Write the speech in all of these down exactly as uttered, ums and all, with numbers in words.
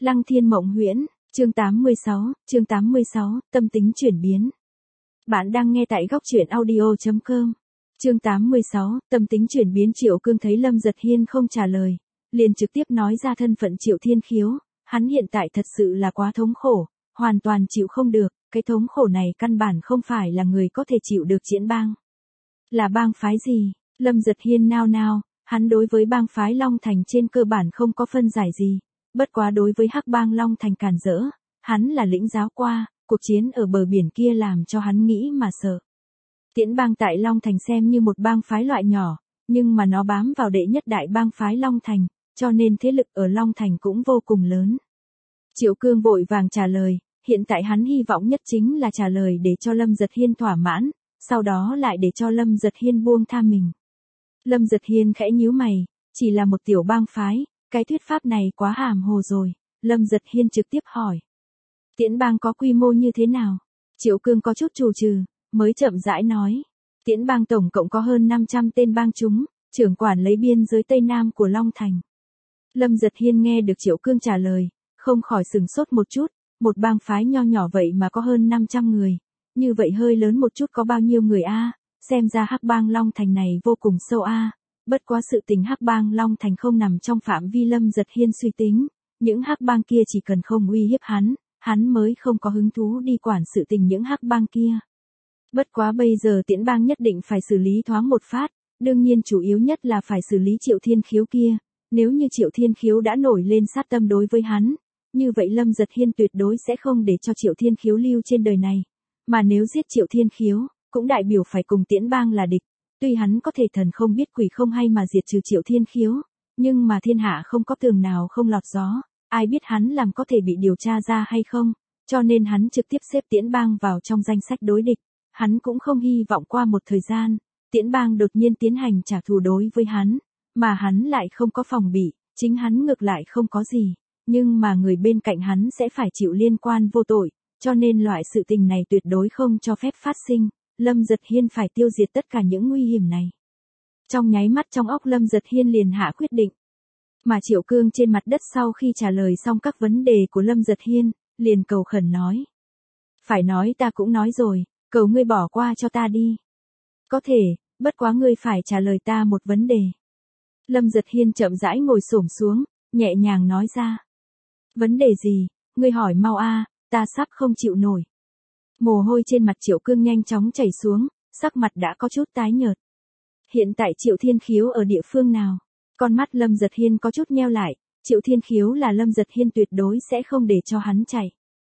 Lăng Thiên Mộng Huyễn, chương tám mươi sáu, chương tám mươi sáu, tâm tính chuyển biến. Bạn đang nghe tại góc truyện audio chấm com. Chương tám mươi sáu, tâm tính chuyển biến. Triệu Cương thấy Lâm Giật Hiên không trả lời, liền trực tiếp nói ra thân phận Triệu Thiên Khiếu, hắn hiện tại thật sự là quá thống khổ, hoàn toàn chịu không được, cái thống khổ này căn bản không phải là người có thể chịu được. Triển bang là bang phái gì? Lâm Giật Hiên nao nao, hắn đối với bang phái Long Thành trên cơ bản không có phân giải gì. Bất quá đối với hắc bang Long Thành càn rỡ, hắn là lĩnh giáo qua, cuộc chiến ở bờ biển kia làm cho hắn nghĩ mà sợ. Tiễn bang tại Long Thành xem như một bang phái loại nhỏ, nhưng mà nó bám vào đệ nhất đại bang phái Long Thành, cho nên thế lực ở Long Thành cũng vô cùng lớn. Triệu Cương vội vàng trả lời, hiện tại hắn hy vọng nhất chính là trả lời để cho Lâm Giật Hiên thỏa mãn, sau đó lại để cho Lâm Giật Hiên buông tha mình. Lâm Giật Hiên khẽ nhíu mày, chỉ là một tiểu bang phái. Cái thuyết pháp này quá hàm hồ rồi. Lâm Giật Hiên trực tiếp hỏi. Tiễn bang có quy mô như thế nào? Triệu Cương có chút trù trừ, mới chậm rãi nói. Tiễn bang tổng cộng có hơn năm trăm tên bang chúng, trưởng quản lấy biên giới Tây Nam của Long Thành. Lâm Giật Hiên nghe được Triệu Cương trả lời, không khỏi sừng sốt một chút, một bang phái nho nhỏ vậy mà có hơn năm trăm người. Như vậy hơi lớn một chút có bao nhiêu người a? Xem ra hắc bang Long Thành này vô cùng sâu a. Bất quá sự tình hắc bang Long Thành không nằm trong phạm vi Lâm Giật Hiên suy tính, những hắc bang kia chỉ cần không uy hiếp hắn, hắn mới không có hứng thú đi quản sự tình những hắc bang kia. Bất quá bây giờ Tiễn bang nhất định phải xử lý thoáng một phát, đương nhiên chủ yếu nhất là phải xử lý Triệu Thiên Khiếu kia, nếu như Triệu Thiên Khiếu đã nổi lên sát tâm đối với hắn, như vậy Lâm Giật Hiên tuyệt đối sẽ không để cho Triệu Thiên Khiếu lưu trên đời này, mà nếu giết Triệu Thiên Khiếu, cũng đại biểu phải cùng Tiễn bang là địch. Tuy hắn có thể thần không biết quỷ không hay mà diệt trừ Triệu Thiên Khiếu, nhưng mà thiên hạ không có tường nào không lọt gió, ai biết hắn làm có thể bị điều tra ra hay không, cho nên hắn trực tiếp xếp Tiễn bang vào trong danh sách đối địch. Hắn cũng không hy vọng qua một thời gian, Tiễn bang đột nhiên tiến hành trả thù đối với hắn, mà hắn lại không có phòng bị, chính hắn ngược lại không có gì, nhưng mà người bên cạnh hắn sẽ phải chịu liên quan vô tội, cho nên loại sự tình này tuyệt đối không cho phép phát sinh. Lâm Giật Hiên phải tiêu diệt tất cả những nguy hiểm này. Trong nháy mắt trong óc Lâm Giật Hiên liền hạ quyết định. Mà Triệu Cương trên mặt đất sau khi trả lời xong các vấn đề của Lâm Giật Hiên, liền cầu khẩn nói. Phải nói ta cũng nói rồi, cầu ngươi bỏ qua cho ta đi. Có thể, bất quá ngươi phải trả lời ta một vấn đề. Lâm Giật Hiên chậm rãi ngồi xổm xuống, nhẹ nhàng nói ra. Vấn đề gì, ngươi hỏi mau a, ta sắp không chịu nổi. Mồ hôi trên mặt Triệu Cương nhanh chóng chảy xuống, sắc mặt đã có chút tái nhợt. Hiện tại Triệu Thiên Khiếu ở địa phương nào? Con mắt Lâm Giật Hiên có chút nheo lại, Triệu Thiên Khiếu là Lâm Giật Hiên tuyệt đối sẽ không để cho hắn chạy.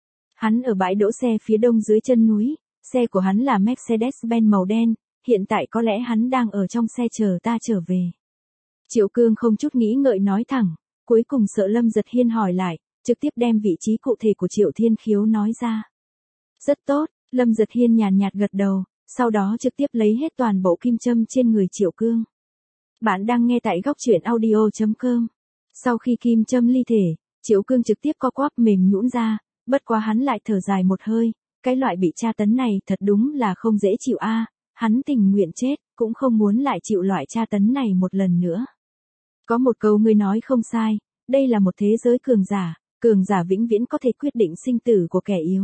Hắn ở bãi đỗ xe phía đông dưới chân núi, xe của hắn là Mercedes-Benz màu đen, hiện tại có lẽ hắn đang ở trong xe chờ ta trở về. Triệu Cương không chút nghĩ ngợi nói thẳng, cuối cùng sợ Lâm Giật Hiên hỏi lại, trực tiếp đem vị trí cụ thể của Triệu Thiên Khiếu nói ra. Rất tốt, Lâm Giật Hiên nhàn nhạt gật đầu, sau đó trực tiếp lấy hết toàn bộ kim châm trên người Triệu Cương. Bạn đang nghe tại góc truyện audio chấm com. Sau khi kim châm ly thể, Triệu Cương trực tiếp co quắp mềm nhũn ra, bất quá hắn lại thở dài một hơi, cái loại bị tra tấn này thật đúng là không dễ chịu a, hắn tình nguyện chết, cũng không muốn lại chịu loại tra tấn này một lần nữa. Có một câu ngươi nói không sai, đây là một thế giới cường giả, cường giả vĩnh viễn có thể quyết định sinh tử của kẻ yếu.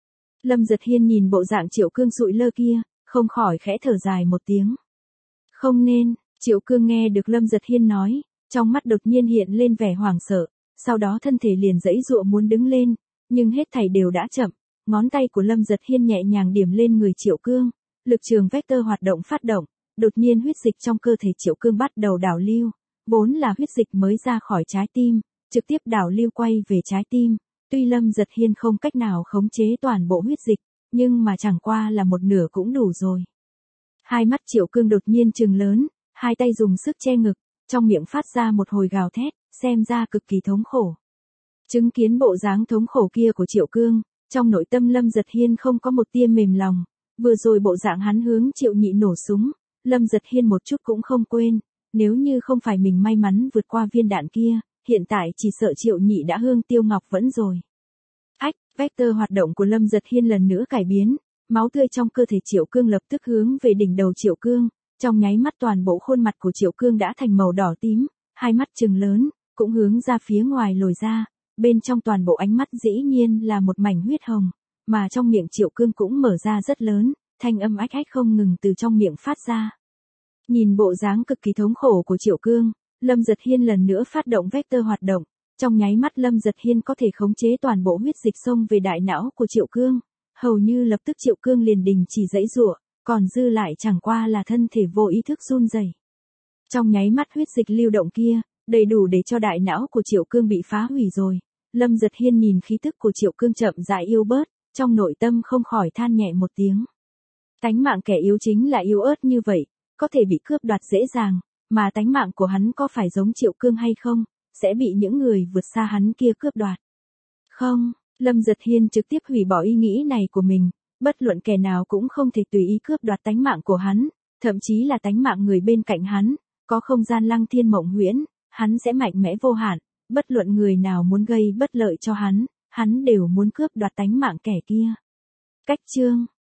Lâm Giật Hiên nhìn bộ dạng Triệu Cương sụi lơ kia, không khỏi khẽ thở dài một tiếng. Không nên, Triệu Cương nghe được Lâm Giật Hiên nói, trong mắt đột nhiên hiện lên vẻ hoảng sợ, sau đó thân thể liền giãy giụa muốn đứng lên, nhưng hết thảy đều đã chậm, ngón tay của Lâm Giật Hiên nhẹ nhàng điểm lên người Triệu Cương, lực trường vector hoạt động phát động, đột nhiên huyết dịch trong cơ thể Triệu Cương bắt đầu đảo lưu, vốn là huyết dịch mới ra khỏi trái tim, trực tiếp đảo lưu quay về trái tim. Tuy Lâm Giật Hiên không cách nào khống chế toàn bộ huyết dịch, nhưng mà chẳng qua là một nửa cũng đủ rồi. Hai mắt Triệu Cương đột nhiên trừng lớn, hai tay dùng sức che ngực, trong miệng phát ra một hồi gào thét, xem ra cực kỳ thống khổ. Chứng kiến bộ dáng thống khổ kia của Triệu Cương, trong nội tâm Lâm Giật Hiên không có một tia mềm lòng, vừa rồi bộ dạng hắn hướng Triệu Nhị nổ súng, Lâm Giật Hiên một chút cũng không quên, nếu như không phải mình may mắn vượt qua viên đạn kia, hiện tại chỉ sợ Triệu Nhị đã hương tiêu ngọc vẫn rồi. Ách, vector hoạt động của Lâm Giật Hiên lần nữa cải biến, máu tươi trong cơ thể Triệu Cương lập tức hướng về đỉnh đầu Triệu Cương, trong nháy mắt toàn bộ khuôn mặt của Triệu Cương đã thành màu đỏ tím, hai mắt trừng lớn, cũng hướng ra phía ngoài lồi ra, bên trong toàn bộ ánh mắt dĩ nhiên là một mảnh huyết hồng, mà trong miệng Triệu Cương cũng mở ra rất lớn, thanh âm ách ách không ngừng từ trong miệng phát ra. Nhìn bộ dáng cực kỳ thống khổ của Triệu Cương, Lâm Giật Hiên lần nữa phát động vector hoạt động, trong nháy mắt Lâm Giật Hiên có thể khống chế toàn bộ huyết dịch xông về đại não của Triệu Cương, hầu như lập tức Triệu Cương liền đình chỉ giãy giụa, còn dư lại chẳng qua là thân thể vô ý thức run rẩy. Trong nháy mắt huyết dịch lưu động kia, đầy đủ để cho đại não của Triệu Cương bị phá hủy rồi. Lâm Giật Hiên nhìn khí tức của Triệu Cương chậm rãi yếu bớt, trong nội tâm không khỏi than nhẹ một tiếng. Tánh mạng kẻ yếu chính là yếu ớt như vậy, có thể bị cướp đoạt dễ dàng, mà tánh mạng của hắn có phải giống Triệu Cương hay không, sẽ bị những người vượt xa hắn kia cướp đoạt. Không, Lâm Giật Hiên trực tiếp hủy bỏ ý nghĩ này của mình, bất luận kẻ nào cũng không thể tùy ý cướp đoạt tánh mạng của hắn, thậm chí là tánh mạng người bên cạnh hắn, có không gian lăng thiên mộng huyễn, hắn sẽ mạnh mẽ vô hạn, bất luận người nào muốn gây bất lợi cho hắn, hắn đều muốn cướp đoạt tánh mạng kẻ kia. Cách chương